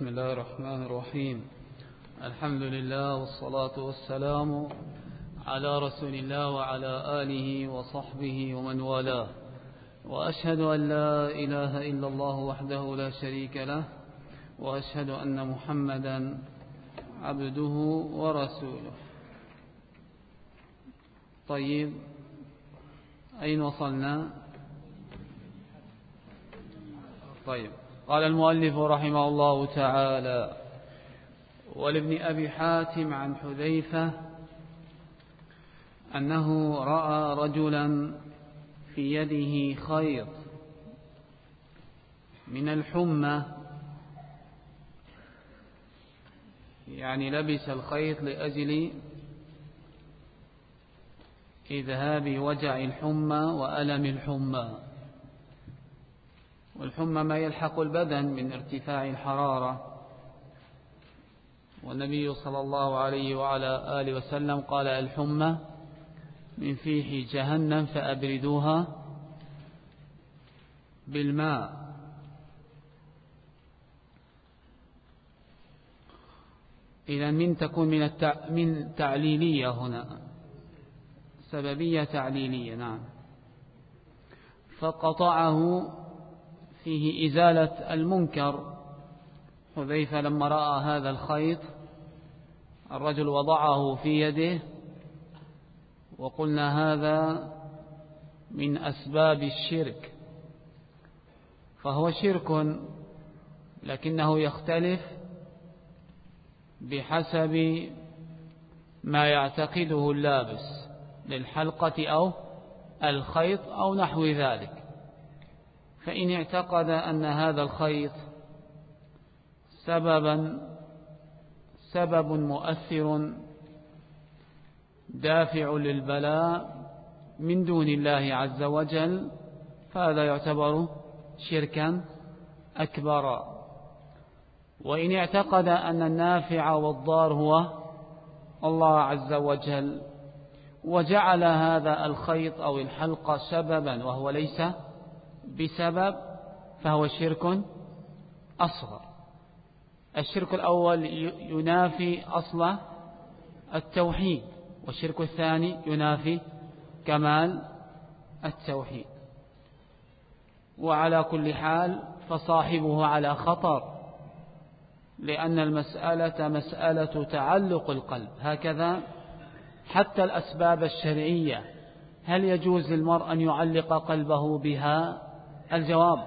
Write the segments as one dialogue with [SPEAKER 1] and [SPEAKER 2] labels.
[SPEAKER 1] بسم الله الرحمن الرحيم. الحمد لله والصلاة والسلام على رسول الله وعلى آله وصحبه ومن والاه، وأشهد أن لا إله إلا الله وحده لا شريك له، وأشهد أن محمدا عبده ورسوله. طيب، أين وصلنا؟ طيب، قال المؤلف رحمه الله تعالى: ولابن أبي حاتم عن حذيفة أنه رأى رجلا في يده خيط من الحمى، يعني لبس الخيط لأجل إذهاب وجع الحمى وألم الحمى. والحمى ما يلحق البدن من ارتفاع الحرارة، والنبي صلى الله عليه وعلى آله وسلم قال: الحمى من فيح جهنم فأبردوها بالماء. إذن من تكون من تعليلية هنا، سببية تعليلية. نعم. فقطعه فيه إزالة المنكر. حذيفة لما رأى هذا الخيط، الرجل وضعه في يده، وقلنا هذا من أسباب الشرك، فهو شرك لكنه يختلف بحسب ما يعتقده اللابس للحلقة أو الخيط أو نحو ذلك. فإن اعتقد أن هذا الخيط سبب مؤثر دافع للبلاء من دون الله عز وجل، فهذا يعتبر شركا أكبر. وإن اعتقد أن النافع والضار هو الله عز وجل، وجعل هذا الخيط أو الحلقة سببا وهو ليس بسبب، فهو شرك أصغر. الشرك الأول ينافي أصل التوحيد، والشرك الثاني ينافي كمال التوحيد. وعلى كل حال فصاحبه على خطر، لأن المسألة مسألة تعلق القلب. هكذا حتى الأسباب الشرعية، هل يجوز للمرء أن يعلق قلبه بها؟ الجواب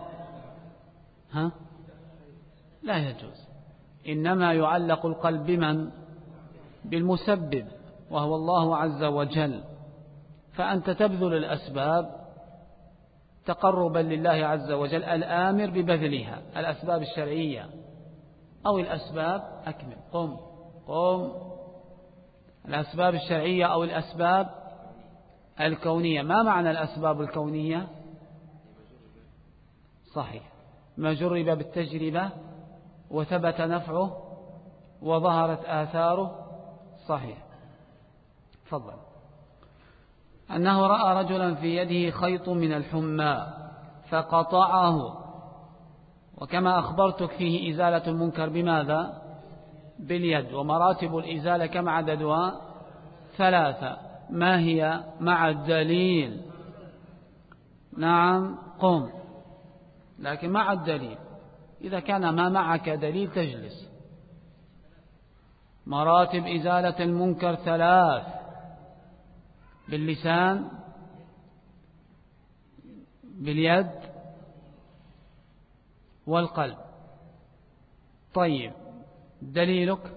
[SPEAKER 1] لا يجوز. إنما يعلق القلب بمن؟ بالمسبب، وهو الله عز وجل. فأنت تبذل الأسباب تقربا لله عز وجل، الآمر ببذلها، الأسباب الشرعية أو الأسباب أكمل قم الأسباب الشرعية أو الأسباب الكونية. ما معنى الأسباب الكونية؟ صحيح، ما جرب بالتجربة وثبت نفعه وظهرت آثاره. صحيح. تفضل. أنه رأى رجلا في يده خيط من الحمى فقطعه، وكما أخبرتك فيه إزالة المنكر بماذا؟ باليد. ومراتب الإزالة كم عددها؟ 3. ما هي؟ مع الدليل. نعم، قم، لكن مع الدليل. إذا كان ما معك دليل تجلس. مراتب إزالة المنكر 3: باللسان، باليد، والقلب. طيب، دليلك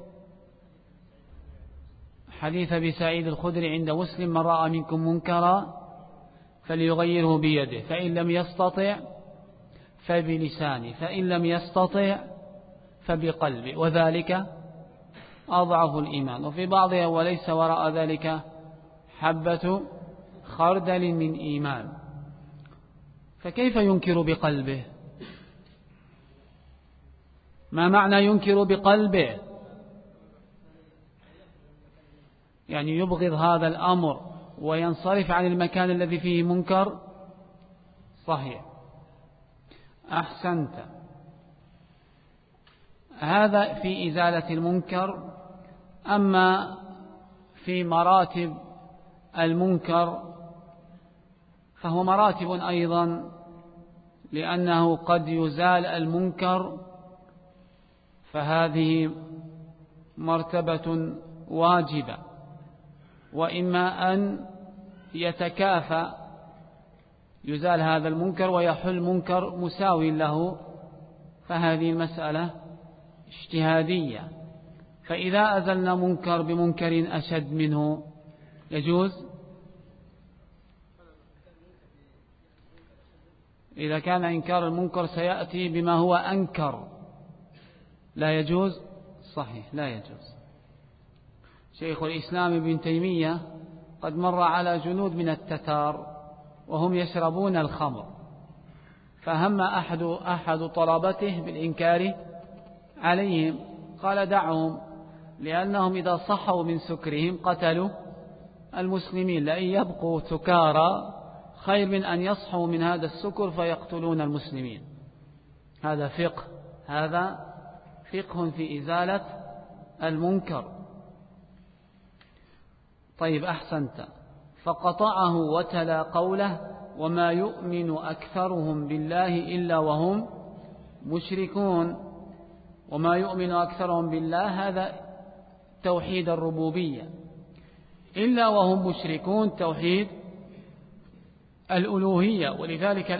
[SPEAKER 1] حديث أبي سعيد الخدري عند مسلم: من رأى منكم منكرا فليغيره بيده، فإن لم يستطع فبلسانه، فإن لم يستطع فبقلبه، وذلك أضعف الإيمان. وفي بعضها: وليس وراء ذلك حبة خردل من إيمان. فكيف ينكر بقلبه؟ ما معنى ينكر بقلبه؟ يعني يبغض هذا الأمر وينصرف عن المكان الذي فيه منكر. صحيح، أحسنت. هذا في إزالة المنكر. أما في مراتب المنكر فهو مراتب أيضا، لأنه قد يزال المنكر فهذه مرتبة واجبة، وإما أن يتكافى يزال هذا المنكر ويحل منكر مساوي له، فهذه المسألة اجتهادية. فإذا أزلنا منكر بمنكر أشد منه يجوز. إذا كان إنكار المنكر سيأتي بما هو أنكر لا يجوز. صحيح لا يجوز. شيخ الإسلام ابن تيمية قد مر على جنود من التتار وهم يشربون الخمر، فهم أحد طلبته بالإنكار عليهم، قال دعهم، لأنهم إذا صحوا من سكرهم قتلوا المسلمين، لأن يبقوا سكارى خير من أن يصحوا من هذا السكر فيقتلون المسلمين. هذا فقه في إزالة المنكر. طيب أحسنت. فقطعه وتلا قوله وما يؤمن أكثرهم بالله إلا وهم مشركون. وما يؤمن أكثرهم بالله هذا توحيد الربوبية، إلا وهم مشركون توحيد الألوهية. ولذلك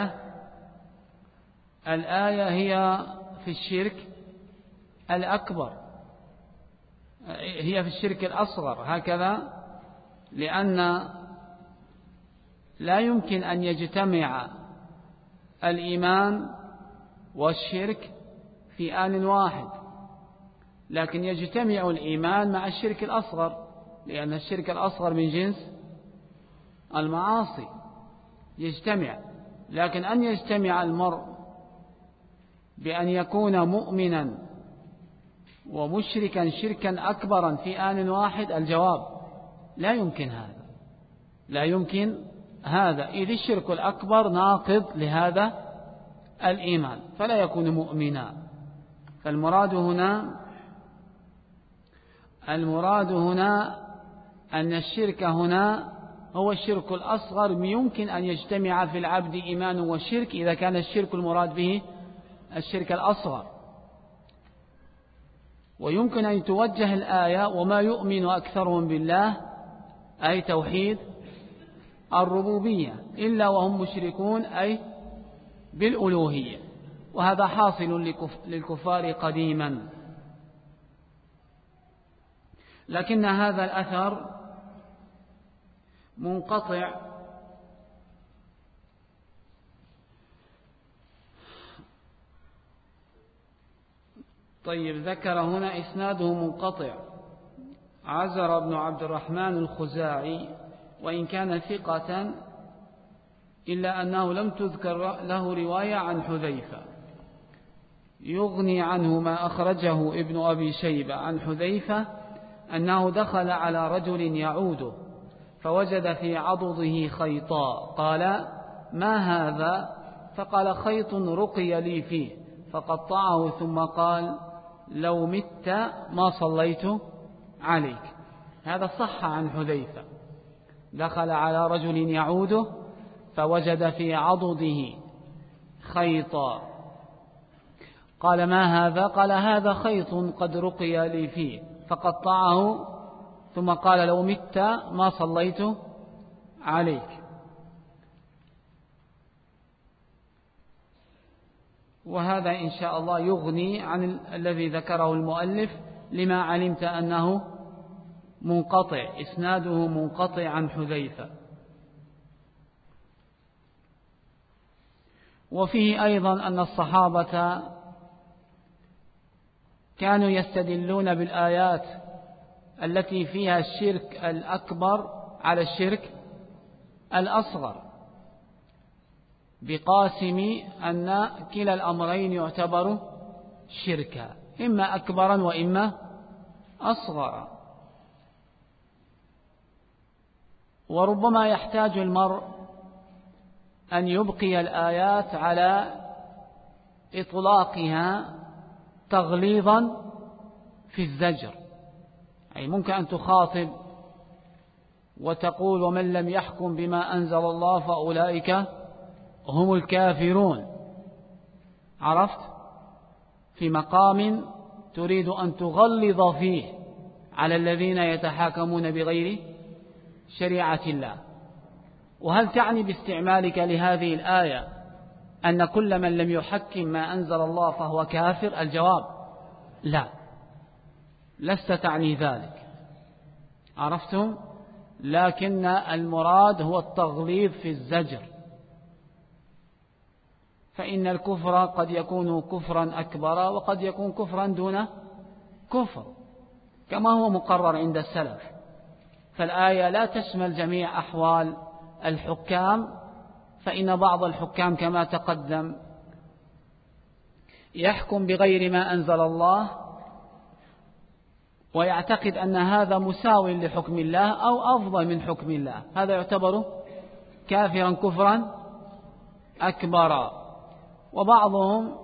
[SPEAKER 1] الآية هي في الشرك الأكبر، هي في الشرك الأصغر هكذا، لأن لا يمكن أن يجتمع الإيمان والشرك في آن واحد، لكن يجتمع الإيمان مع الشرك الأصغر، لأن الشرك الأصغر من جنس المعاصي يجتمع. لكن أن يجتمع المرء بأن يكون مؤمنا ومشركا شركا أكبرا في آن واحد، الجواب لا يمكن هذا، لا يمكن هذا، إذ الشرك الأكبر ناقض لهذا الإيمان فلا يكون مؤمنا. فالمراد هنا أن الشرك هنا هو الشرك الأصغر، يمكن أن يجتمع في العبد إيمان والشرك إذا كان الشرك المراد به الشرك الأصغر. ويمكن أن توجه الآية وما يؤمن أكثرهم بالله أي توحيد الربوبية، إلا وهم مشركون أي بالألوهية، وهذا حاصل للكفار قديما. لكن هذا الأثر منقطع طيب ذكر هنا إسناده منقطع. عزر بن عبد الرحمن الخزاعي وإن كان ثقة إلا أنه لم تذكر له رواية عن حذيفة. يغني عنه ما أخرجه ابن أبي شيبة عن حذيفة أنه دخل على رجل يعوده فوجد في عضده خيطا، قال ما هذا؟ فقال خيط رقي لي فيه، فقطعه ثم قال لو مت ما صليت عليك. هذا صح عن حذيفة، دخل على رجل يعوده فوجد في عضده خيطا، قال ما هذا؟ قال هذا خيط قد رقي لي فيه، فقطعه ثم قال لو مت ما صليت عليك. وهذا إن شاء الله يغني عن الذي ذكره المؤلف لما علمت أنه منقطع، إسناده منقطع عن حذيفة. وفيه أيضا أن الصحابة كانوا يستدلون بالآيات التي فيها الشرك الأكبر على الشرك الأصغر بقاسم أن كلا الأمرين يعتبر شركا، إما أكبرا وإما أصغرا. وربما يحتاج المرء أن يبقي الآيات على إطلاقها تغليظا في الزجر، أي ممكن أن تخاطب وتقول ومن لم يحكم بما أنزل الله فأولئك هم الكافرون، عرفت؟ في مقام تريد أن تغلظ فيه على الذين يتحاكمون بغير شريعة الله. وهل تعني باستعمالك لهذه الآية أن كل من لم يحكم ما أنزل الله فهو كافر؟ الجواب لا، لست تعني ذلك، عرفتم؟ لكن المراد هو التغليظ في الزجر، فإن الكفر قد يكون كفرا أكبر وقد يكون كفرا دون كفر كما هو مقرر عند السلف. فالآية لا تشمل جميع أحوال الحكام، فإن بعض الحكام كما تقدم يحكم بغير ما أنزل الله ويعتقد أن هذا مساو لحكم الله أو أفضل من حكم الله، هذا يعتبر كافرا كفرا أكبر. وبعضهم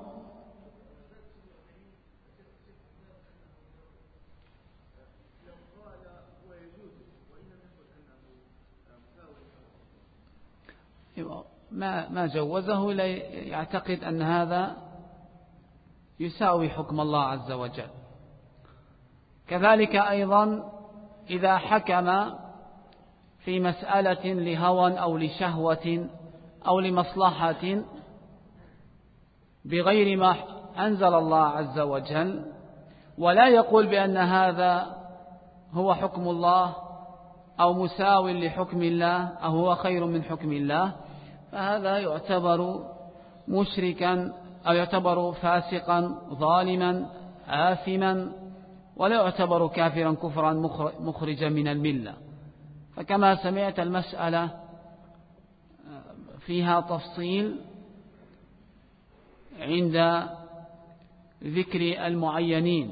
[SPEAKER 1] ما جوزه يعتقد أن هذا يساوي حكم الله عز وجل. كذلك أيضا إذا حكم في مسألة لهوى أو لشهوة أو لمصلحة بغير ما أنزل الله عز وجل ولا يقول بأن هذا هو حكم الله أو مساو لحكم الله أو هو خير من حكم الله، فهذا يعتبر مشركا أو يعتبر فاسقا ظالما آثما، ولا يعتبر كافرا كفرا مخرجا من الملة. فكما سمعت المسألة فيها تفصيل عند ذكر المعينين،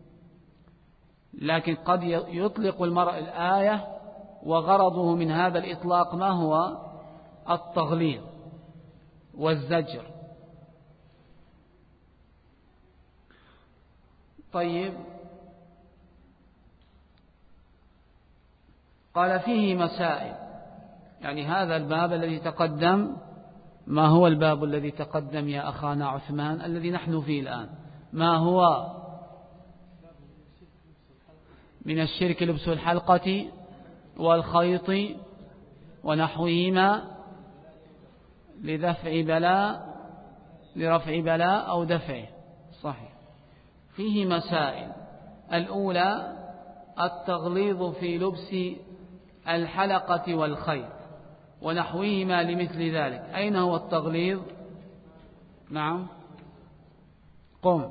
[SPEAKER 1] لكن قد يطلق المرء الآية وغرضه من هذا الإطلاق ما هو؟ التغليظ والزجر. طيب، قال فيه مسائل، يعني هذا الباب الذي تقدم، ما هو الباب الذي تقدم يا أخانا عثمان الذي نحن فيه الآن؟ ما هو؟ من الشرك لبس الحلقة والخيط ونحوهما لرفع بلاء أو دفعه، صحيح. فيه مسائل. الأولى التغليظ في لبس الحلقة والخيط ونحوهما لمثل ذلك. أين هو التغليظ؟ نعم، قم.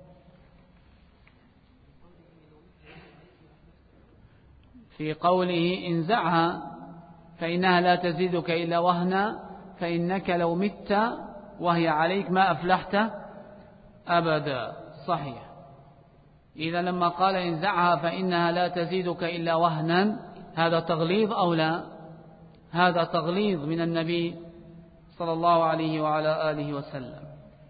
[SPEAKER 1] في قوله انزعها فإنها لا تزيدك إلا وهنا فإنك لو مت وهي عليك ما أفلحت أبدا، صحيح. إذا لما قال انزعها فإنها لا تزيدك إلا وهنا، هذا تغليظ أو لا؟ هذا تغليظ من النبي صلى الله عليه وعلى آله وسلم.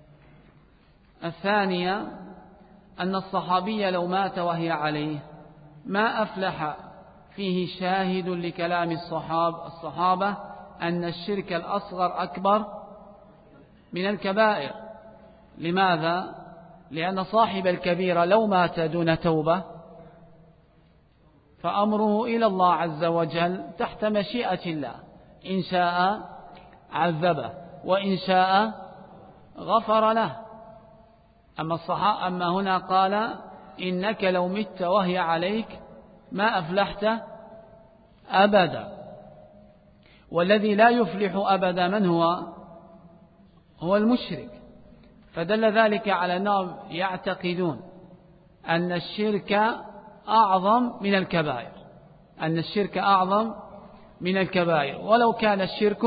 [SPEAKER 1] الثانية أن الصحابي لو مات وهي عليه ما أفلح، فيه شاهد لكلام الصحابة أن الشرك الأصغر أكبر من الكبائر. لماذا؟ لأن صاحب الكبيرة لو مات دون توبة فأمره إلى الله عز وجل تحت مشيئة الله، إن شاء عذبه وإن شاء غفر له. أما هنا قال إنك لو مت وهي عليك ما أفلحت أبدا، والذي لا يفلح أبدا من هو المشرك. فدل ذلك على أنهم يعتقدون أن الشرك أعظم من الكبائر، أن الشرك أعظم من الكبائر ولو كان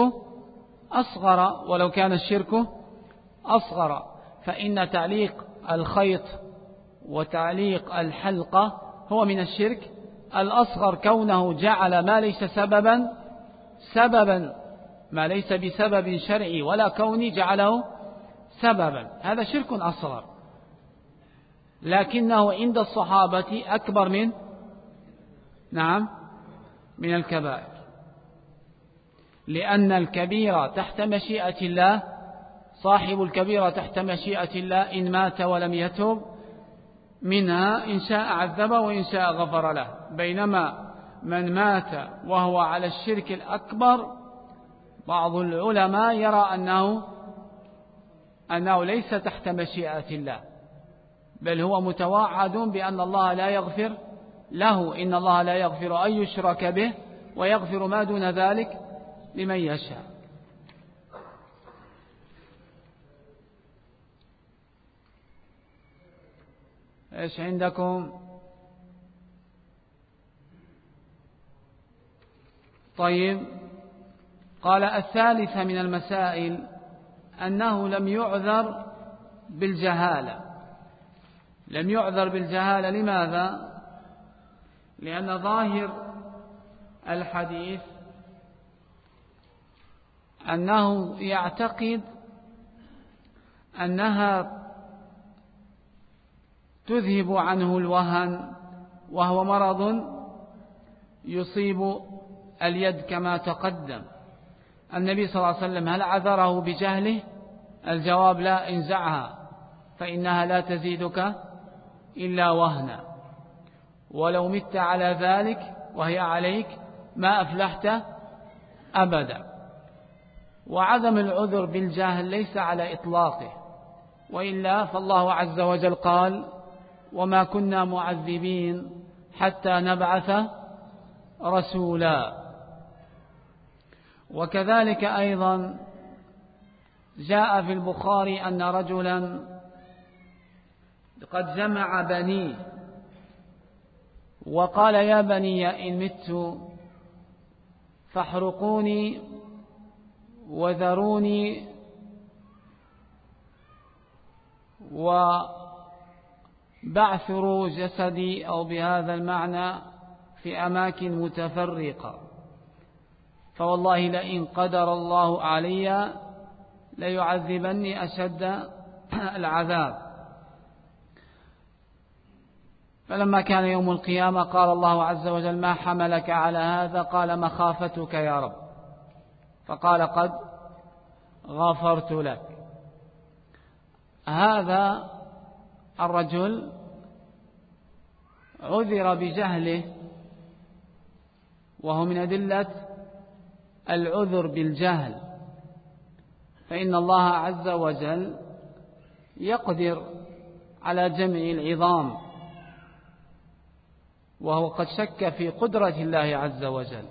[SPEAKER 1] الشرك أصغر، فإن تعليق الخيط وتعليق الحلقة هو من الشرك الأصغر، كونه جعل ما ليس سببا ما ليس بسبب شرعي ولا كوني جعله سببا، هذا شرك أصغر. لكنه عند الصحابة أكبر من الكبائر، لأن الكبيرة تحت مشيئة الله، صاحب الكبيرة تحت مشيئة الله إن مات ولم يتب منها إن شاء عذبه وإن شاء غفر له، بينما من مات وهو على الشرك الأكبر بعض العلماء يرى أنه ليس تحت مشيئة الله، بل هو متوعد بأن الله لا يغفر له، إن الله لا يغفر أن يشرك به ويغفر ما دون ذلك لمن يشاء. إيش عندكم؟ طيب، قال الثالثة من المسائل أنه لم يعذر بالجهالة. لم يعذر بالجهالة لماذا؟ لأن ظاهر الحديث أنه يعتقد أنها تذهب عنه الوهن، وهو مرض يصيب اليد كما تقدم. النبي صلى الله عليه وسلم هل عذره بجهله؟ الجواب لا، انزعها فإنها لا تزيدك إلا وهنا، ولو مت على ذلك وهي عليك ما أفلحت أبدا. وعدم العذر بالجهل ليس على إطلاقه، وإلا فالله عز وجل قال: وما كنا معذبين حتى نبعث رسولا. وكذلك أيضا جاء في البخاري أن رجلا قد جمع بنيه وقال: يا بني إن مت فاحرقوني وذروني وبعثروا جسدي، أو بهذا المعنى في أماكن متفرقة، فوالله لئن قدر الله علي ليعذبني أشد العذاب. فلما كان يوم القيامة قال الله عز وجل: ما حملك على هذا؟ قال: مخافتك يا رب. فقال: قد غفرت لك. هذا الرجل عذر بجهله، وهو من أدلة العذر بالجهل، فإن الله عز وجل يقدر على جمع العظام، وهو قد شك في قدرة الله عز وجل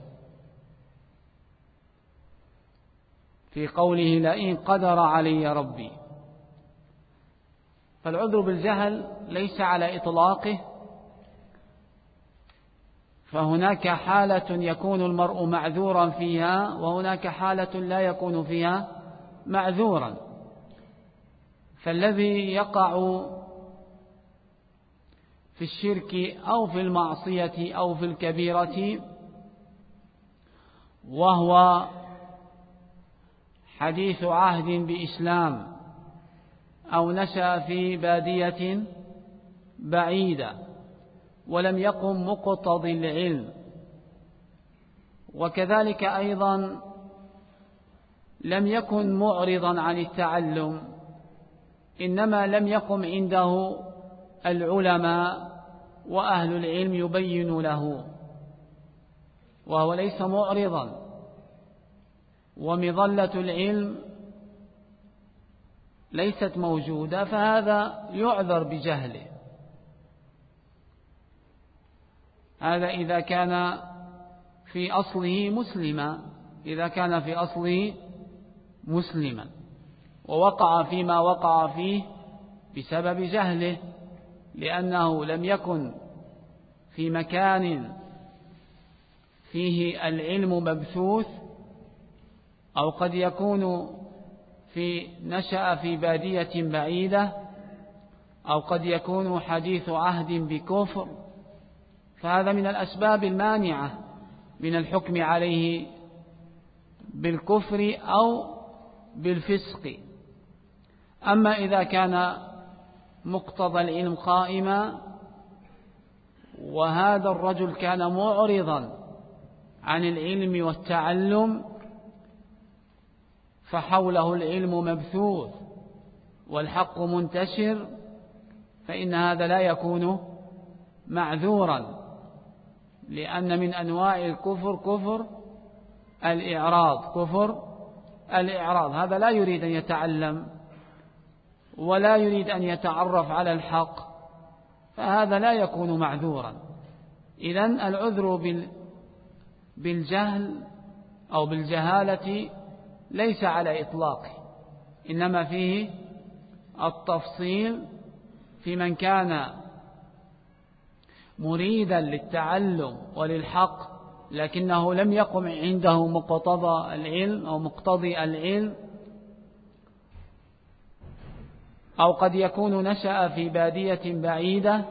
[SPEAKER 1] في قوله: لئن قدر علي ربي. فالعذر بالجهل ليس على إطلاقه، فهناك حالة يكون المرء معذورا فيها، وهناك حالة لا يكون فيها معذورا. فالذي يقع في الشرك أو في المعصية أو في الكبيرة وهو حديث عهد بإسلام، أو نشأ في بادية بعيدة ولم يقم مقتضي العلم، وكذلك أيضا لم يكن معرضا عن التعلم، إنما لم يقم عنده العلماء وأهل العلم يبين له، وهو ليس معرضا، ومظلة العلم ليست موجودة، فهذا يعذر بجهله. هذا إذا كان في أصله مسلما، إذا كان في أصله مسلما ووقع فيما وقع فيه بسبب جهله، لأنه لم يكن في مكان فيه العلم مبثوث، أو قد يكون نشأ في بادية بعيدة، أو قد يكون حديث عهد بكفر، فهذا من الأسباب المانعة من الحكم عليه بالكفر أو بالفسق. أما إذا كان مقتضى العلم قائما، وهذا الرجل كان معرضا عن العلم والتعلم، فحوله العلم مبثوث والحق منتشر، فإن هذا لا يكون معذورا، لأن من أنواع الكفر كفر الإعراض. هذا لا يريد أن يتعلم ولا يريد أن يتعرف على الحق، فهذا لا يكون معذورا. إذن العذر بالجهل أو بالجهالة ليس على إطلاقه، إنما فيه التفصيل في من كان مريدا للتعلم وللحق لكنه لم يقم عنده مقتضى العلم أو مقتضي العلم، أو قد يكون نشأ في بادية بعيدة،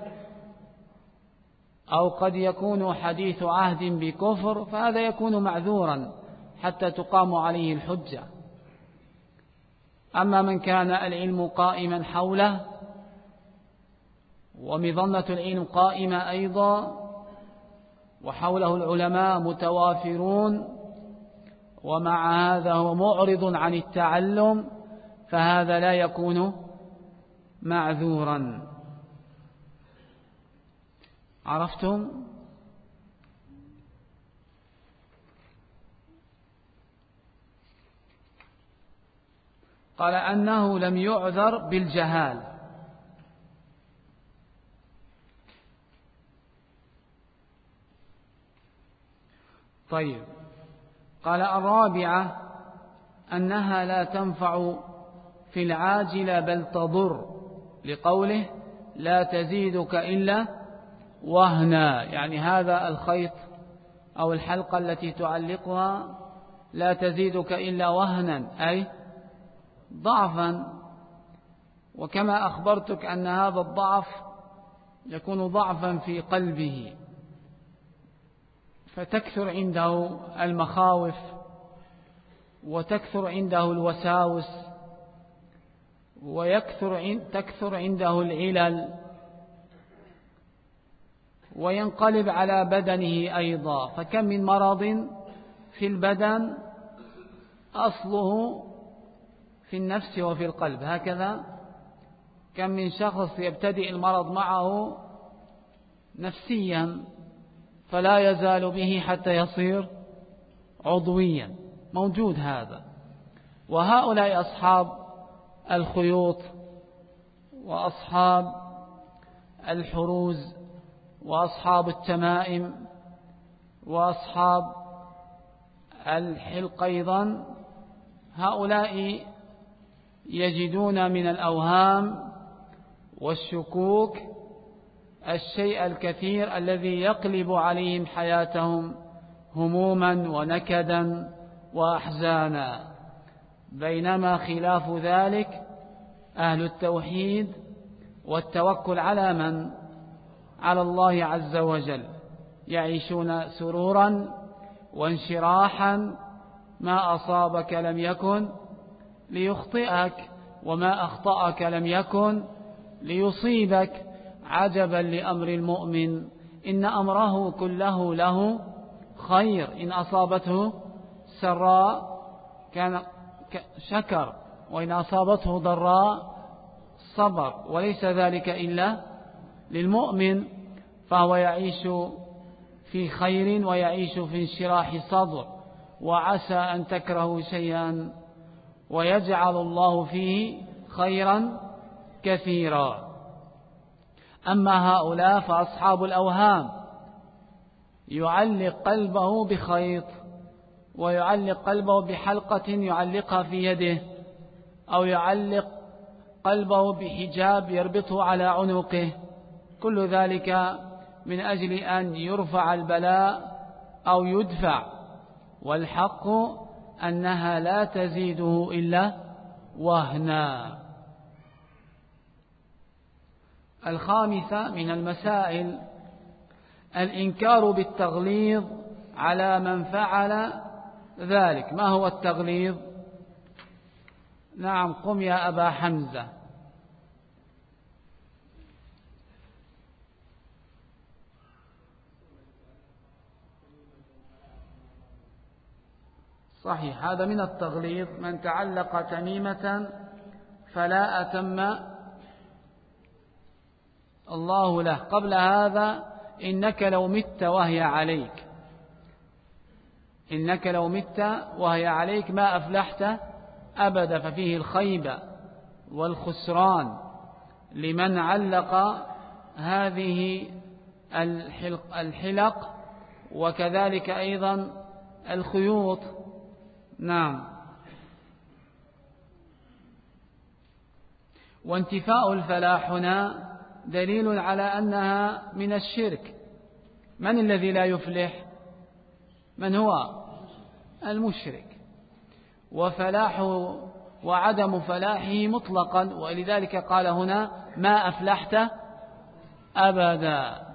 [SPEAKER 1] أو قد يكون حديث عهد بكفر، فهذا يكون معذورا حتى تقام عليه الحجة. أما من كان العلم قائما حوله ومظنة العلم قائمة أيضا، وحوله العلماء متوافرون، ومع هذا هو معرض عن التعلم، فهذا لا يكون معذورا. عرفتم؟ قال أنه لم يعذر بالجهال. طيب، قال الرابعة أنها لا تنفع في العاجلة بل تضر، لقوله لا تزيدك إلا وهنا، يعني هذا الخيط أو الحلقة التي تعلقها لا تزيدك إلا وهنا، أي ضعفا. وكما أخبرتك أن هذا الضعف يكون ضعفا في قلبه، فتكثر عنده المخاوف وتكثر عنده الوساوس وتكثر عنده العلل، وينقلب على بدنه أيضا. فكم من مرض في البدن أصله في النفس وفي القلب، هكذا كم من شخص يبتدئ المرض معه نفسيا فلا يزال به حتى يصير عضويا، موجود هذا. وهؤلاء أصحاب الخيوط وأصحاب الحروز وأصحاب التمائم وأصحاب الحلق أيضا، هؤلاء يجدون من الأوهام والشكوك الشيء الكثير الذي يقلب عليهم حياتهم هموما ونكدا وأحزانا. بينما خلاف ذلك أهل التوحيد والتوكل على من؟ على الله عز وجل، يعيشون سرورا وانشراحا، ما أصابك لم يكن ليخطئك وما أخطأك لم يكن ليصيبك. عجبا لأمر المؤمن إن أمره كله له خير، إن أصابته سراء كان شكر، وإن أصابته ضراء صبر، وليس ذلك إلا للمؤمن، فهو يعيش في خير ويعيش في انشراح صدر. وعسى أن تكرهوا شيئا ويجعل الله فيه خيرا كثيرا. أما هؤلاء فأصحاب الأوهام، يعلق قلبه بخيط، ويعلق قلبه بحلقة يعلقها في يده، أو يعلق قلبه بحجاب يربطه على عنقه، كل ذلك من أجل أن يرفع البلاء أو يدفع. والحق أنها لا تزيده إلا وهنا. الخامسة من المسائل الإنكار بالتغليظ على من فعل ذلك. ما هو التغليظ؟ نعم، قم يا أبا حمزة. صحيح، هذا من التغليظ. من تعلق تميمة فلا أتم الله له. قبل هذا إنك لو مت وهي عليك، إنك لو مت وهي عليك ما أفلحت أبدا، ففيه الخيبة والخسران لمن علق هذه الحلق وكذلك أيضا الخيوط. نعم. وانتفاء الفلاح هنا دليل على أنها من الشرك. من الذي لا يفلح؟ من هو؟ المشرك. وفلاحه وعدم فلاحه مطلقا، ولذلك قال هنا ما أفلحت أبدا.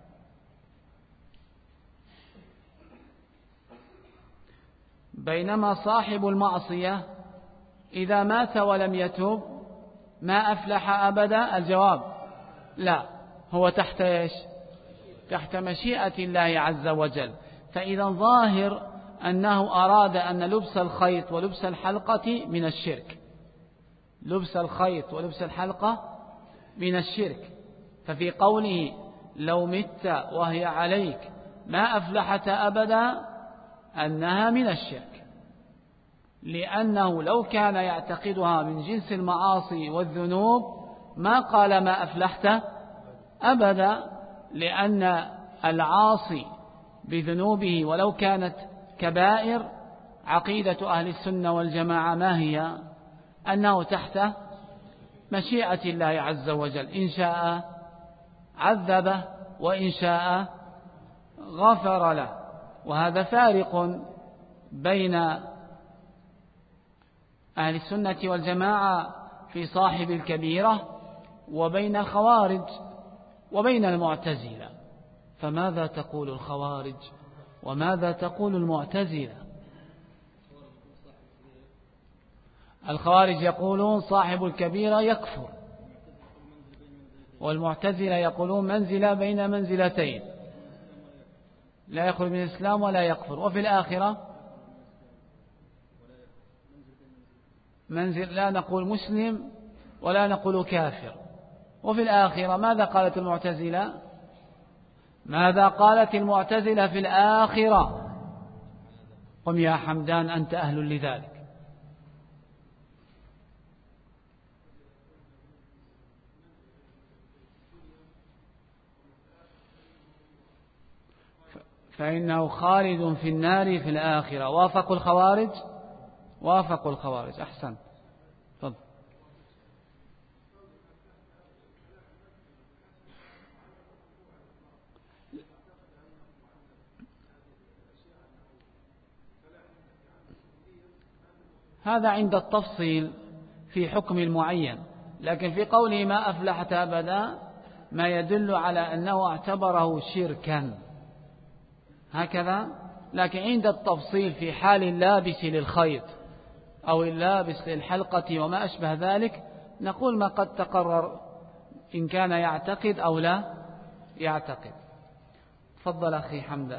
[SPEAKER 1] بينما صاحب المعصية إذا مات ولم يتوب ما أفلح أبدا. الجواب لا، هو تحت إيش؟ تحت مشيئة الله عز وجل. فإذا ظاهر أنه أراد أن لبس الخيط ولبس الحلقة من الشرك، لبس الخيط ولبس الحلقة من الشرك. ففي قوله لو مت وهي عليك ما أفلحت أبدا أنها من الشرك، لأنه لو كان يعتقدها من جنس المعاصي والذنوب ما قال ما أفلحت أبدا، لأن العاصي بذنوبه ولو كانت كبائر عقيدة أهل السنة والجماعة ما هي؟ أنه تحت مشيئة الله عز وجل، إن شاء عذبه وإن شاء غفر له. وهذا فارق بين أهل السنة والجماعة في صاحب الكبيرة وبين الخوارج وبين المعتزلة. فماذا تقول الخوارج وماذا تقول المعتزلة؟ الخوارج يقولون صاحب الكبيرة يكفر، والمعتزلة يقولون منزلة بين منزلتين، لا يخرج من الإسلام ولا يكفر، وفي الآخرة منزل لا نقول مسلم ولا نقول كافر. وفي الآخرة ماذا قالت المعتزلة؟ ماذا قالت المعتزلة في الآخرة؟ قم يا حمدان أنت أهل لذلك. فإنه خالد في النار في الآخرة. وافقوا الخوارج؟ وافقوا الخوارج. أحسن. تفضل. هذا عند التفصيل في حكم المعين، لكن في قوله ما أفلحت أبدا ما يدل على أنه اعتبره شركا هكذا. لكن عند التفصيل في حال اللابس للخيط أو اللابس للحلقة وما أشبه ذلك نقول ما قد تقرر إن كان يعتقد أو لا يعتقد. تفضل أخي حمدان.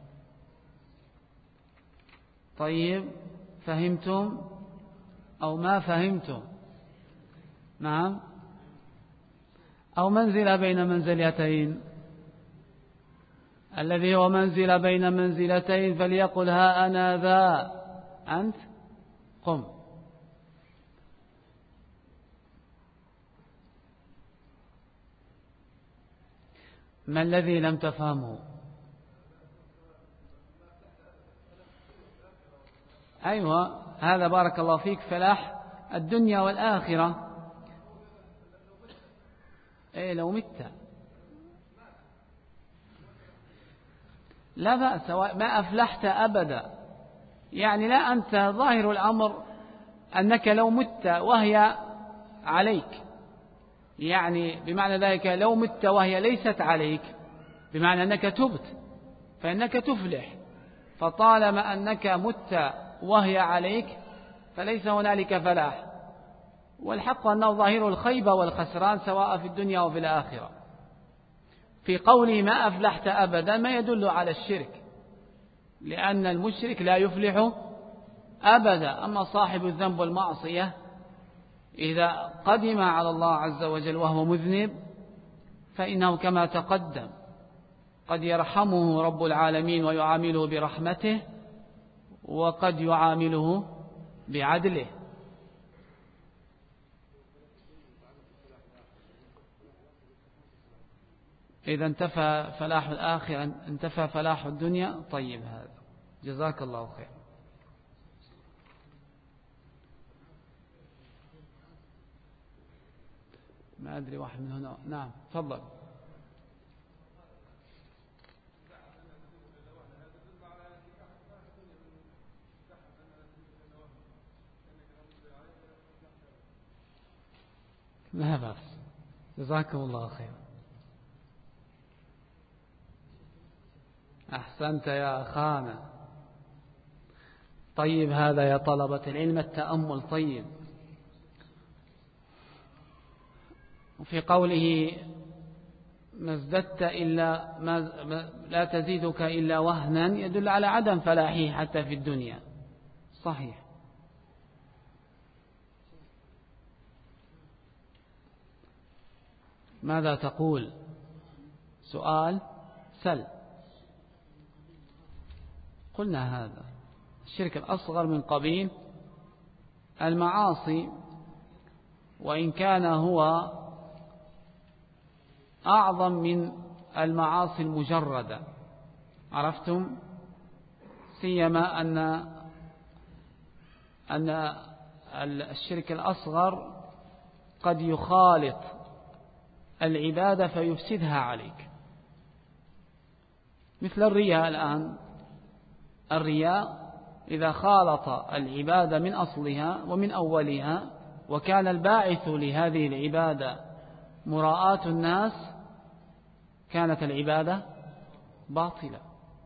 [SPEAKER 1] طيب، فهمتم أو ما فهمتم؟ نعم. أو منزلة بين منزلتين، الذي هو منزلة بين منزلتين فليقل ها أنا ذا، أنت قم. ما الذي لم تفهمه؟ أيوة، هذا بارك الله فيك فلاح الدنيا والآخرة. إيه لو مت لا بأس، ما أفلحت أبدا، يعني لا، أنت ظاهر الأمر أنك لو مت وهي عليك، يعني بمعنى ذلك لو مت وهي ليست عليك بمعنى أنك تبت فإنك تفلح. فطالما أنك مت وهي عليك فليس هنالك فلاح، والحق أنه ظاهر الخيبة والخسران سواء في الدنيا وفي الآخرة. في قوله ما أفلحت أبدا ما يدل على الشرك، لأن المشرك لا يفلح أبدا. أما صاحب الذنب والمعصية إذا قدم على الله عز وجل وهو مذنب فإنه كما تقدم قد يرحمه رب العالمين ويعامله برحمته، وقد يعامله بعدله. إذا انتفى فلاح الآخرة انتفى فلاح الدنيا. طيب، هذا جزاك الله خير. ما أدري واحد من هنا. نعم تفضل. لا بأس، جزاكم الله خير. أحسنت يا أخانا. طيب، هذا يا طلبة العلم التأمل. طيب، وفي قوله ما ازددت إلا لا تزيدك إلا وهنا يدل على عدم فلاحه حتى في الدنيا. صحيح. ماذا تقول؟ سؤال، سل. قلنا هذا الشرك الأصغر من قبيل المعاصي، وإن كان هو أعظم من المعاصي المجردة. عرفتم؟ سيما أن الشرك الأصغر قد يخالط العبادة فيفسدها عليك، مثل الرياء الآن. الرياء إذا خالط العبادة من أصلها ومن أولها، وكان الباعث لهذه العبادة مراءة الناس، كانت العبادة باطلة.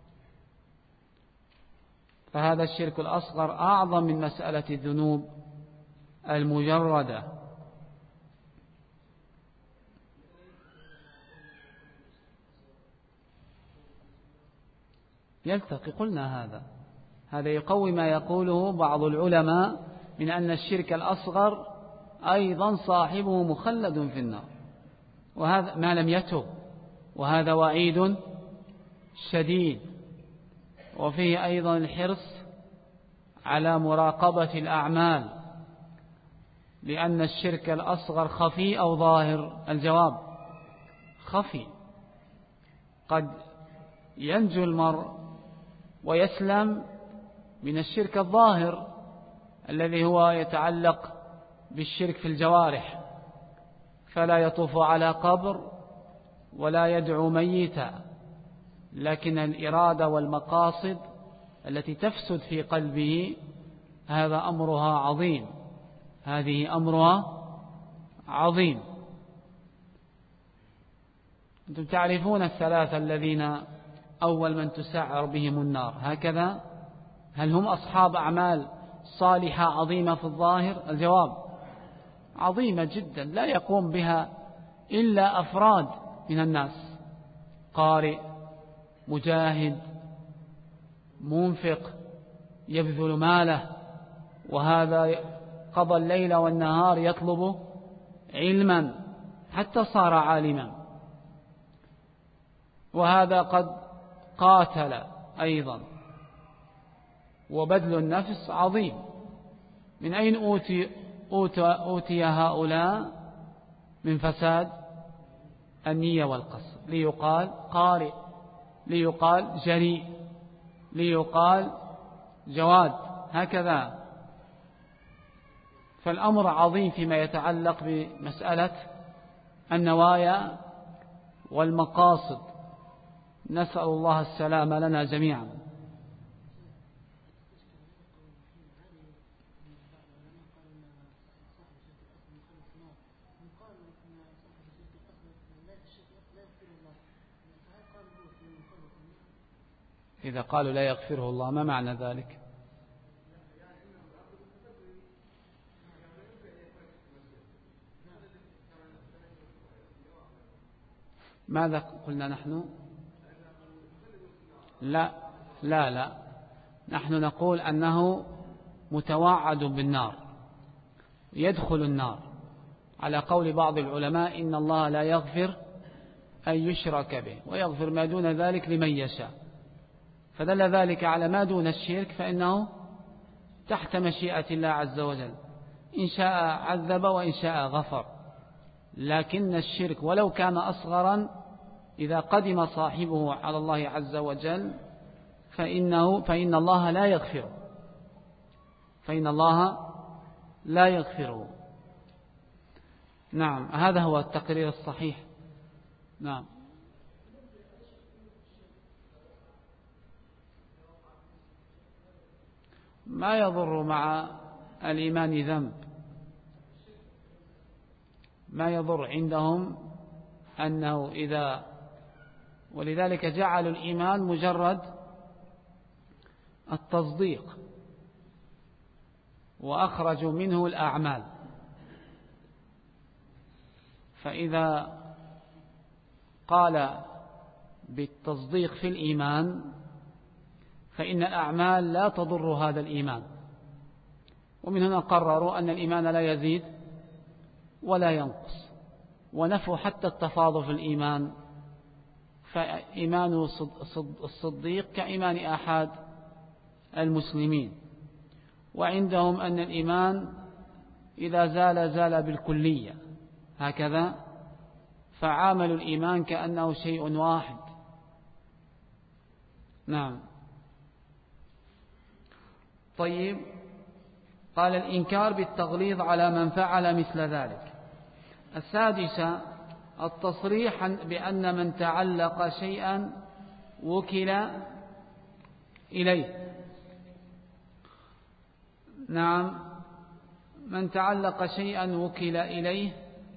[SPEAKER 1] فهذا الشرك الأصغر أعظم من مسألة الذنوب المجردة. يلتقي. قلنا هذا يقوي ما يقوله بعض العلماء من أن الشرك الأصغر أيضا صاحبه مخلد في النار، وهذا ما لم يتب، وهذا وعيد شديد. وفيه أيضا الحرص على مراقبة الأعمال، لأن الشرك الأصغر خفي أو ظاهر؟ الجواب خفي. قد ينجو المرء ويسلم من الشرك الظاهر الذي هو يتعلق بالشرك في الجوارح، فلا يطوف على قبر ولا يدعو ميتا، لكن الإرادة والمقاصد التي تفسد في قلبه هذا أمرها عظيم، هذه أمرها عظيم. أنتم تعرفون الثلاثة الذين أول من تسعر بهم النار هكذا، هل هم أصحاب أعمال صالحة عظيمة في الظاهر؟ الجواب عظيمة جدا، لا يقوم بها إلا أفراد من الناس: قارئ، مجاهد، منفق، يبذل ماله، وهذا قضى الليل والنهار يطلب علما حتى صار عالما، وهذا قد قاتل أيضا. وبذل النفس عظيم. من أين أوتي هؤلاء؟ من فساد النية والقصد، ليقال قارئ، ليقال جريء، ليقال جواد، هكذا. فالأمر عظيم فيما يتعلق بمسألة النوايا والمقاصد. نسأل الله السلام لنا جميعا. إذا قالوا لا يغفره الله، ما معنى ذلك؟ ماذا قلنا نحن؟ لا، نحن نقول أنه متوعد بالنار يدخل النار، على قول بعض العلماء إن الله لا يغفر أن يشرك به ويغفر ما دون ذلك لمن يشاء، فدل ذلك على ما دون الشرك فإنه تحت مشيئة الله عز وجل، إن شاء عذب وإن شاء غفر. لكن الشرك ولو كان أصغرا إذا قدم صاحبه على الله عز وجل فإن الله لا يغفره، نعم، هذا هو التقرير الصحيح. نعم. ما يضر مع الإيمان ذنب، ما يضر عندهم أنه ولذلك جعلوا الإيمان مجرد التصديق وأخرجوا منه الأعمال، فإذا قال بالتصديق في الإيمان فإن الأعمال لا تضر هذا الإيمان، ومن هنا قرروا أن الإيمان لا يزيد ولا ينقص، ونفوا حتى التفاضل في الإيمان، فإيمان الصديق كإيمان أحد المسلمين، وعندهم أن الإيمان إذا زال بالكلية هكذا، فعاملوا الإيمان كأنه شيء واحد. نعم. طيب، قال الإنكار بالتغليظ على من فعل مثل ذلك. السادسة التصريح بأن من تعلق شيئا وكل إليه. نعم، من تعلق شيئا وكل إليه.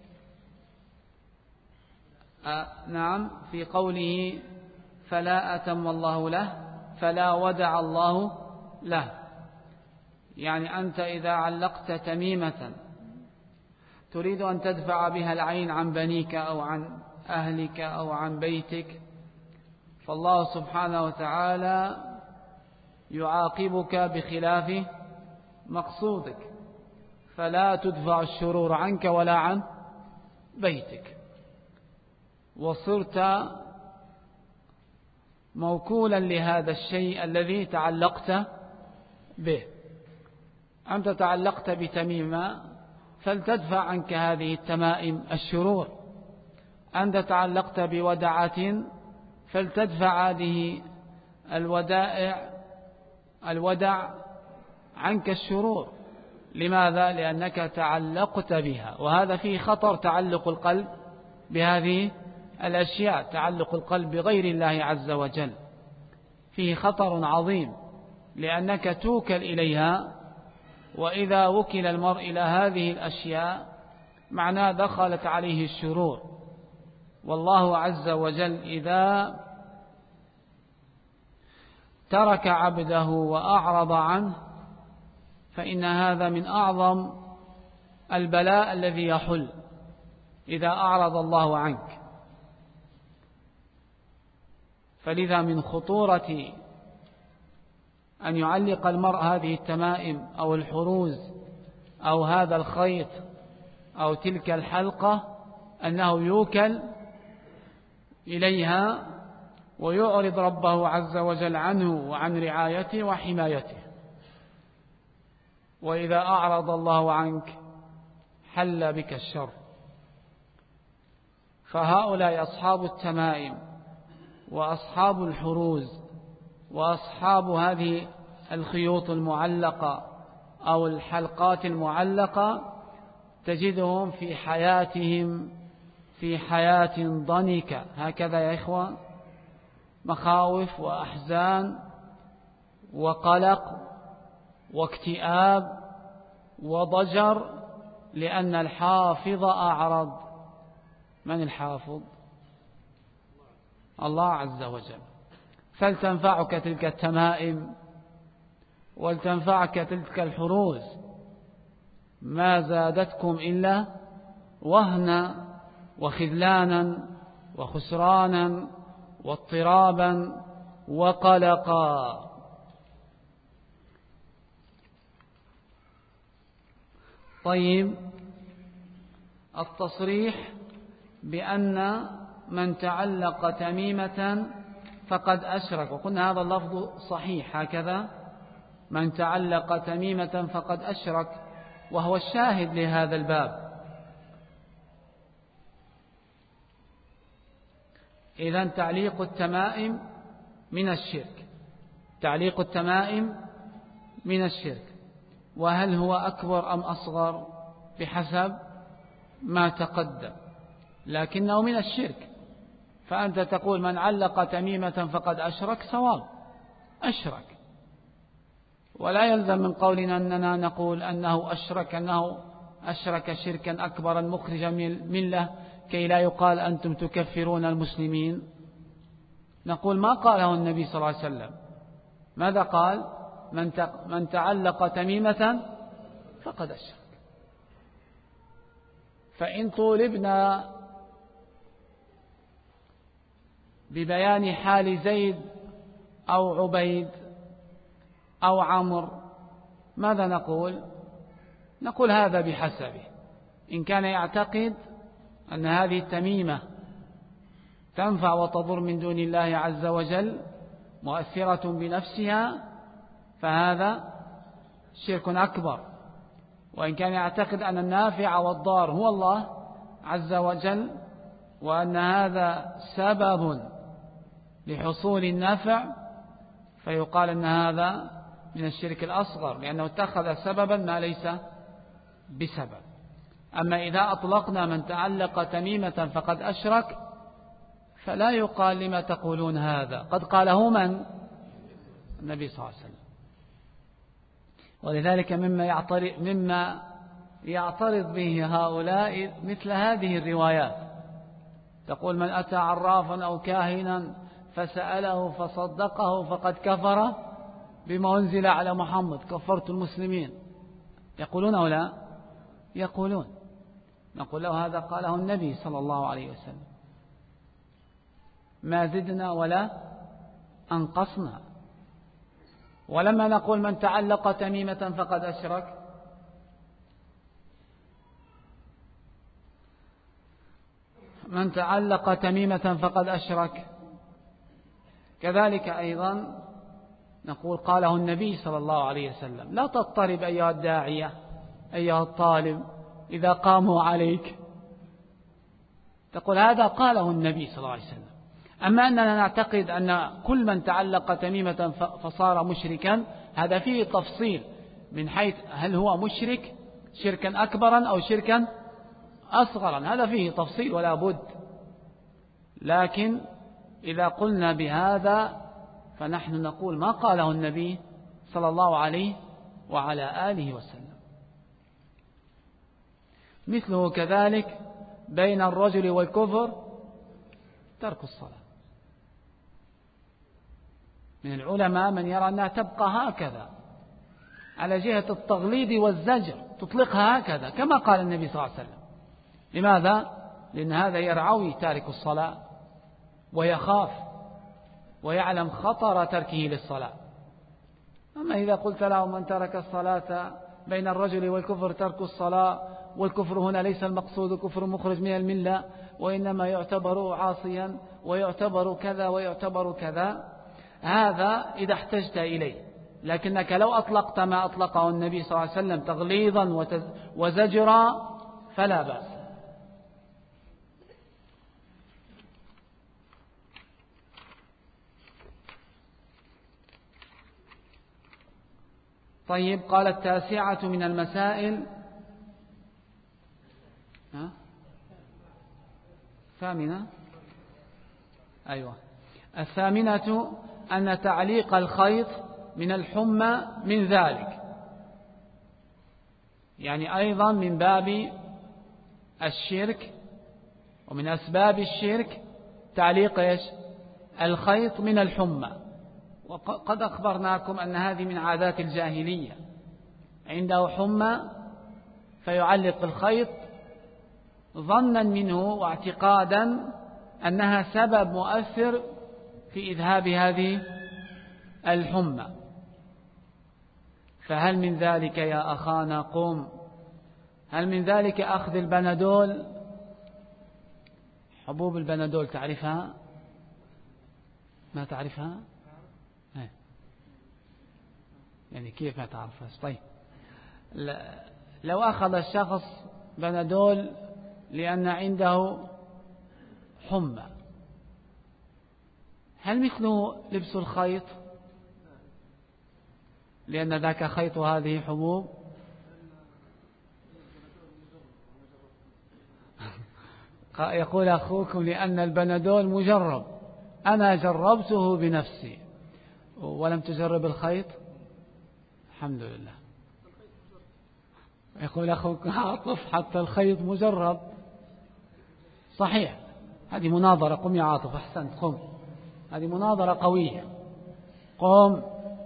[SPEAKER 1] نعم، في قوله فلا أتم الله له فلا ودع الله له، يعني أنت إذا علقت تميمة تريد أن تدفع بها العين عن بنيك أو عن أهلك أو عن بيتك، فالله سبحانه وتعالى يعاقبك بخلاف مقصودك، فلا تدفع الشرور عنك ولا عن بيتك، وصرت موكولا لهذا الشيء الذي تعلقت به. أنت تعلقت بتميمة فلتدفع عنك هذه التمائم الشرور، أنت تعلقت بودعة فلتدفع هذه الودع عنك الشرور. لماذا؟ لأنك تعلقت بها، وهذا فيه خطر تعلق القلب بهذه الأشياء، تعلق القلب بغير الله عز وجل فيه خطر عظيم، لأنك توكل إليها، وإذا وكل المرء إلى هذه الأشياء معناه دخلت عليه الشرور. والله عز وجل إذا ترك عبده وأعرض عنه فإن هذا من أعظم البلاء الذي يحل إذا أعرض الله عنك. فلذا من خطورة أن يعلق المرء هذه التمائم أو الحروز أو هذا الخيط أو تلك الحلقة أنه يوكل إليها ويعرض ربه عز وجل عنه وعن رعايته وحمايته. وإذا أعرض الله عنك حل بك الشر. فهؤلاء أصحاب التمائم وأصحاب الحروز وأصحاب هذه الخيوط المعلقة أو الحلقات المعلقة تجدهم في حياتهم في حياة ضنكة هكذا يا إخوة، مخاوف وأحزان وقلق واكتئاب وضجر، لأن الحافظ أعرض. من الحافظ؟ الله عز وجل. فلتنفعك تلك التمائم ولتنفعك تلك الحروز، ما زادتكم إلا وهنا وخذلانا وخسرانا واضطرابا وقلقا. طيب، التصريح بأن من تعلق تميمة فقد أشرك، وقلنا هذا اللفظ صحيح هكذا: من تعلق تميمة فقد أشرك، وهو الشاهد لهذا الباب. إذن تعليق التمائم من الشرك، تعليق التمائم من الشرك. وهل هو أكبر أم أصغر؟ بحسب ما تقدم، لكنه من الشرك. فأنت تقول من علق تميمة فقد أشرك، صواب، أشرك، ولا يلزم من قولنا أننا نقول أنه أشرك شركا أكبرا مخرجا من الملة كي لا يقال أنتم تكفرون المسلمين. نقول ما قاله النبي صلى الله عليه وسلم. ماذا قال؟ من تعلق تميمة فقد أشرك. فإن طولبنا ببيان حال زيد أو عبيد أو عمرو، ماذا نقول؟ نقول هذا بحسبه. إن كان يعتقد أن هذه التميمة تنفع وتضر من دون الله عز وجل، مؤثرة بنفسها، فهذا شرك أكبر. وإن كان يعتقد أن النافع والضار هو الله عز وجل، وأن هذا سبب لحصول النفع، فيقال أن هذا من الشرك الأصغر، لأنه اتخذ سببا ما ليس بسبب. أما إذا أطلقنا من تعلق تميمة فقد أشرك، فلا يقال لما تقولون هذا، قد قاله من؟ النبي صلى الله عليه وسلم. ولذلك مما يعترض به هؤلاء مثل هذه الروايات. تقول من أتى عرافا أو كاهنا فسأله فصدقه فقد كفر بما أنزل على محمد، كفرت المسلمين. يقولون أو لا؟ يقولون. نقول له هذا قاله النبي صلى الله عليه وسلم، ما زدنا ولا أنقصنا. ولما نقول من تعلق تميمة فقد أشرك، من تعلق تميمة فقد أشرك، كذلك أيضا نقول قاله النبي صلى الله عليه وسلم. لا تضطرب أيها الداعية أيها الطالب إذا قاموا عليك، تقول هذا قاله النبي صلى الله عليه وسلم. أما أننا نعتقد أن كل من تعلق تميمة فصار مشركا، هذا فيه تفصيل من حيث هل هو مشرك شركا أكبرا أو شركا أصغرا، هذا فيه تفصيل ولا بد. لكن إذا قلنا بهذا فنحن نقول ما قاله النبي صلى الله عليه وعلى آله وسلم. مثله كذلك بين الرجل والكفر ترك الصلاة. من العلماء من يرى أنها تبقى هكذا على جهة التغليظ والزجر، تطلقها هكذا كما قال النبي صلى الله عليه وسلم. لماذا؟ لأن هذا يرعوي تارك الصلاة ويخاف ويعلم خطر تركه للصلاة. أما إذا قلت له من ترك الصلاة بين الرجل والكفر ترك الصلاة، والكفر هنا ليس المقصود كفر مخرج من الملة، وإنما يعتبر عاصيا ويعتبر كذا ويعتبر كذا، هذا إذا احتجت إليه. لكنك لو أطلقت ما أطلقه النبي صلى الله عليه وسلم تغليظا وزجرا فلا بأس. طيب، قال التاسعة من المسائل، ثامنة، أيوة، الثامنة أن تعليق الخيط من الحمى من ذلك، يعني أيضا من باب الشرك، ومن أسباب الشرك تعليق إيش؟ الخيط من الحمى. وقد أخبرناكم أن هذه من عادات الجاهلية، عنده حمى فيعلق الخيط ظنا منه واعتقادا أنها سبب مؤثر في إذهاب هذه الحمى. فهل من ذلك يا أخانا قم هل من ذلك أخذ البنادول؟ حبوب البنادول تعرفها؟ ما تعرفها؟ يعني كيف ما تعرفها؟ طيب، لو أخذ الشخص بنادول لأن عنده حمى، هل مثله لبس الخيط لأن ذاك خيط هذه حبوب؟ يقول أخوكم لأن البنادول مجرب، أنا جربته بنفسي. ولم تجرب الخيط؟ الحمد لله. يقول أخوك عاطف حتى الخيط مجرب. صحيح، هذه مناظرة. قم يا عاطف، أحسنت، قم، هذه مناظرة قوية. قم.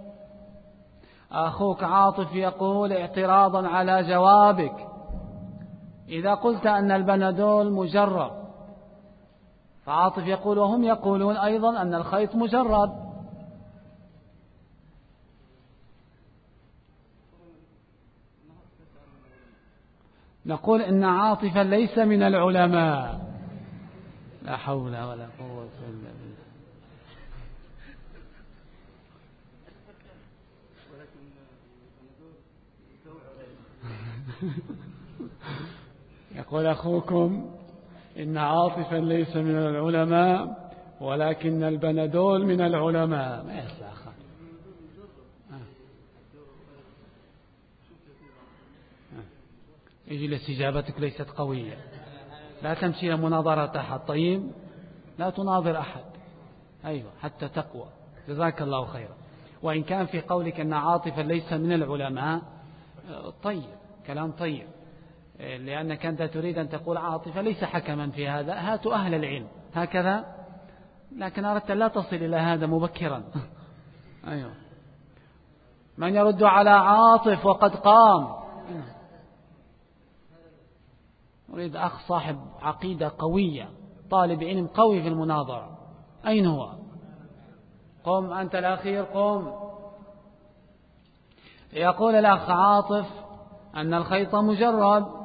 [SPEAKER 1] أخوك عاطف يقول اعتراضا على جوابك: إذا قلت أن البنادول مجرب، فعاطف يقول وهم يقولون أيضا أن الخيط مجرب. نقول إن عاطفا ليس من العلماء. لا حول ولا قوة إلا بالله. يقول أخوكم إن عاطفا ليس من العلماء ولكن البنادول من العلماء. ما يسلأ أخي. اجلس، إجابتك ليست قوية. لا تمشي لمناظرة أحد. طيب، لا تناظر أحد. أيوة، حتى تقوى. جزاك الله خيرا. وإن كان في قولك أن عاطفا ليس من العلماء، طيب، كلام طيب، لأنك أنت تريد أن تقول عاطفة ليس حكما في هذا، هاتوا أهل العلم هكذا، لكن أردت لا تصل إلى هذا مبكرا. أيوة. من يرد على عاطف وقد قام؟ أريد أخ صاحب عقيدة قوية، طالب علم قوي في المناظرة. أين هو؟ قم أنت الأخير، قم. يقول الأخ عاطف أن الخيط مجرد.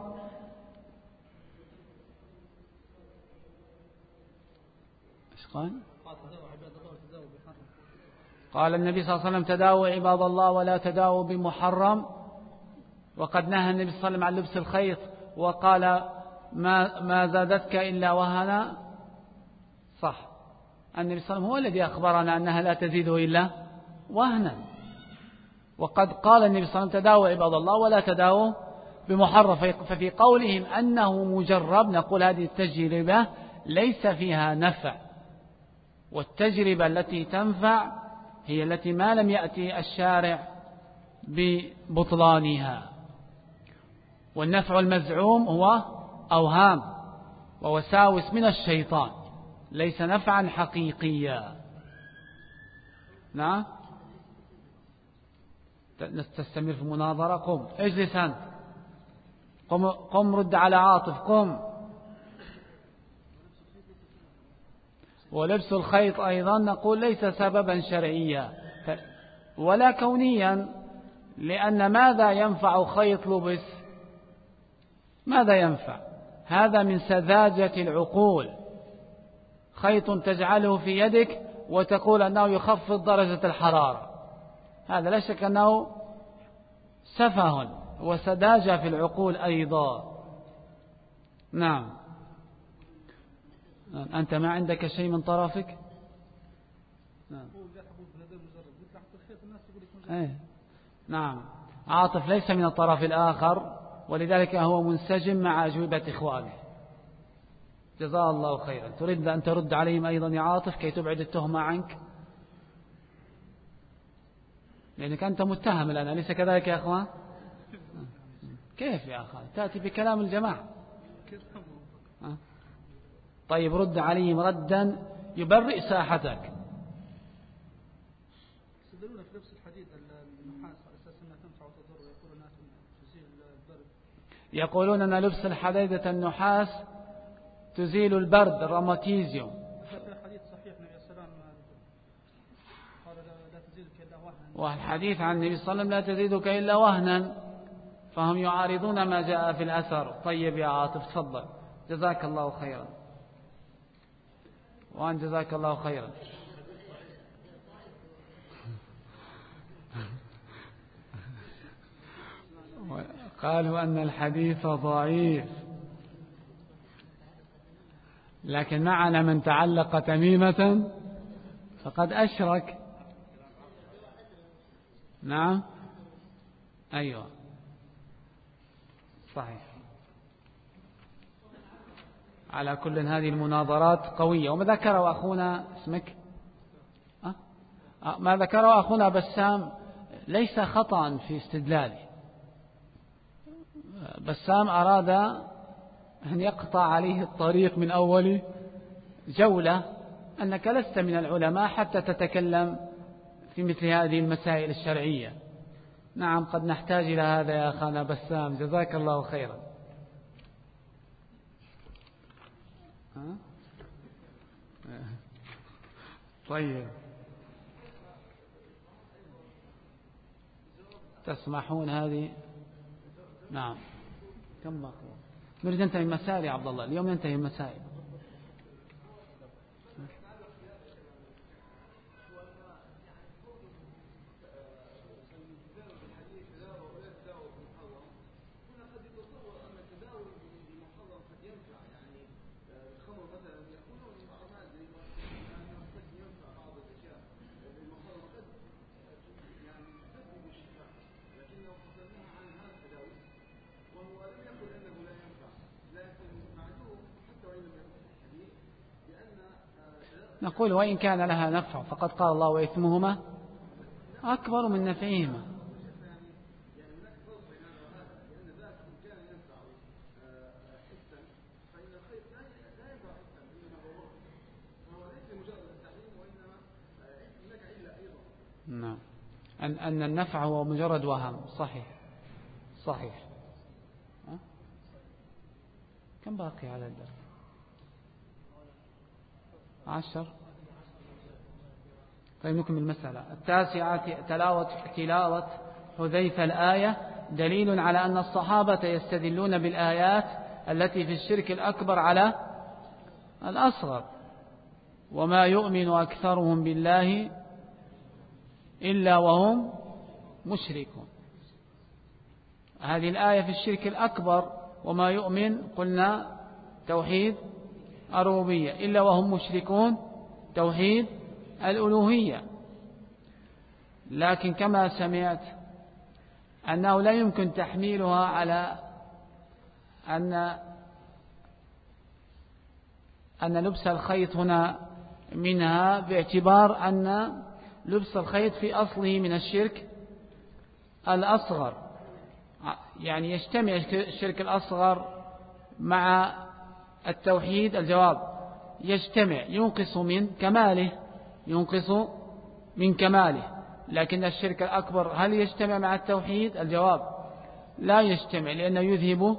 [SPEAKER 1] قال النبي صلى الله عليه وسلم: تداووا عباد الله ولا تداووا بمحرم. وقد نهى النبي صلى الله عليه وسلم عن لبس الخيط وقال: ما زادتك إلا وهنا. صح، النبي صلى الله عليه وسلم هو الذي أخبرنا أنها لا تزيده إلا وهنا. وقد قال النبي صلى الله عليه وسلم: تداووا عباد الله ولا تداووا بمحرم. ففي قولهم أنه مجرب نقول هذه التجربة ليس فيها نفع، والتجربة التي تنفع هي التي ما لم يأتي الشارع ببطلانها. والنفع المزعوم هو أوهام ووساوس من الشيطان، ليس نفعا حقيقيا. نعم، تستمر في المناظرة. قم، اجلس أنت. قم رد على عاطف. قم. ولبس الخيط أيضا نقول ليس سببا شرعيا ولا كونيا، لأن ماذا ينفع خيط لبس؟ ماذا ينفع؟ هذا من سذاجة العقول. خيط تجعله في يدك وتقول أنه يخفض درجة الحرارة، هذا لا شك أنه سفه وسذاجة في العقول أيضا. نعم. أنت ما عندك شيء من طرفك؟ نعم. نعم، عاطف ليس من الطرف الآخر، ولذلك هو منسجم مع أجوبة إخوانه. جزاه الله خيرا. تريد أن ترد عليهم أيضا يا عاطف كي تبعد التهمة عنك، لأنك أنت متهم الآن، أليس كذلك يا أخوان؟ كيف يا أخوان تأتي بكلام الجماعة؟ طيب، رد عليهم ردا يبرئ ساحتك.
[SPEAKER 2] يستدلون في لبس الحديد النحاس على أساس أنها تنفع وتضر، ويقولون أنها تزيل البرد.
[SPEAKER 1] يقولون أن لبس الحديدة النحاس تزيل البرد، الروماتيزيوم.
[SPEAKER 2] في حديث صحيح النبي صلى الله عليه وسلم قال لا تزيدك إلا وهنا،
[SPEAKER 1] والحديث عن النبي صلى الله عليه وسلم لا تزيدك إلا وهنا. فهم يعارضون ما جاء في الأثر. طيب يا عاطف تفضل، جزاك الله خيرا. وأن جزاك الله خيرا. قالوا أن الحديث ضعيف، لكن معنا من تعلق تميمة فقد أشرك. نعم أيوة صحيح. على كل هذه المناظرات قوية. وما ذكره أخونا اسمك ما ذكره أخونا بسام ليس خطأ في استدلاله. بسام أراد أن يقطع عليه الطريق من أول جولة، أنك لست من العلماء حتى تتكلم في مثل هذه المسائل الشرعية. نعم قد نحتاج إلى هذا يا أخانا بسام، جزاك الله خيرا. طيب تسمحون هذه؟ نعم. كم بقي؟ نريد ننتهي المسائل يا عبد الله، اليوم ننتهي المسائل. نقول وإن كان لها نفع، فقد قال الله وإثمهما أكبر من نفعهما. نعم أن النفع هو مجرد وهم. صحيح صحيح. كم باقي على الدرس؟ 10. طيب نكمل المسألة 9. تلاوة حذيفة الآية دليل على أن الصحابة يستدلون بالآيات التي في الشرك الأكبر على الأصغر. وما يؤمن أكثرهم بالله إلا وهم مشركون. هذه الآية في الشرك الأكبر، وما يؤمن قلنا توحيد الربوبية، إلا وهم مشركون توحيد الألوهية. لكن كما سمعت أنه لا يمكن تحميلها على أن لبس الخيط هنا منها، باعتبار أن لبس الخيط في أصله من الشرك الأصغر. يعني يجتمع الشرك الأصغر مع التوحيد. الجواب يجتمع، ينقص من كماله. لكن الشرك الأكبر هل يجتمع مع التوحيد؟ الجواب لا يجتمع، لأنه يذهب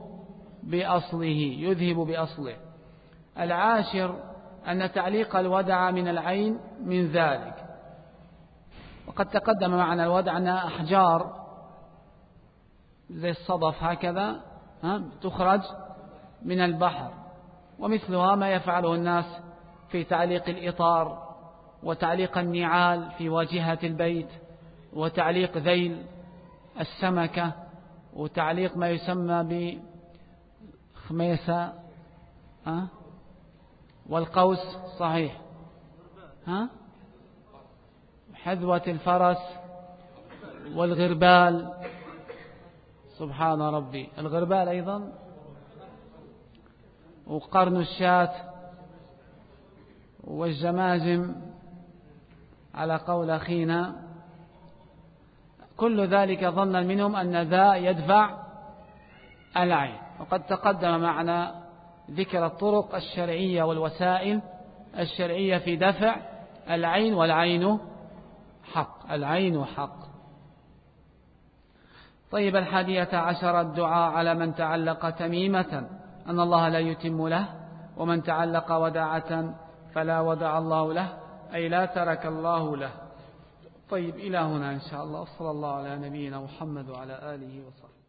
[SPEAKER 1] بأصله. 10 أن تعليق الودع من العين من ذلك. وقد تقدم معنا الودع أنها أحجار زي الصدف هكذا تخرج من البحر، ومثلها ما يفعله الناس في تعليق الإطار، وتعليق النعال في واجهة البيت، وتعليق ذيل السمكة، وتعليق ما يسمى بخميسة والقوس. صحيح. حذوة الفرس والغربال. سبحان ربي. الغربال أيضا، وقرن الشاة والجماجم على قول أخينا. كل ذلك ظنا منهم أن ذا يدفع العين. وقد تقدم معنا ذكر الطرق الشرعية والوسائل الشرعية في دفع العين، والعين حق. طيب 11 الدعاء على من تعلق تميمة أن الله لا يتم له، ومن تعلق ودعة فلا ودع الله له، أي لا ترك الله له. طيب إلى هنا إن شاء الله. صلى الله على نبينا محمد وعلى آله وصحبه.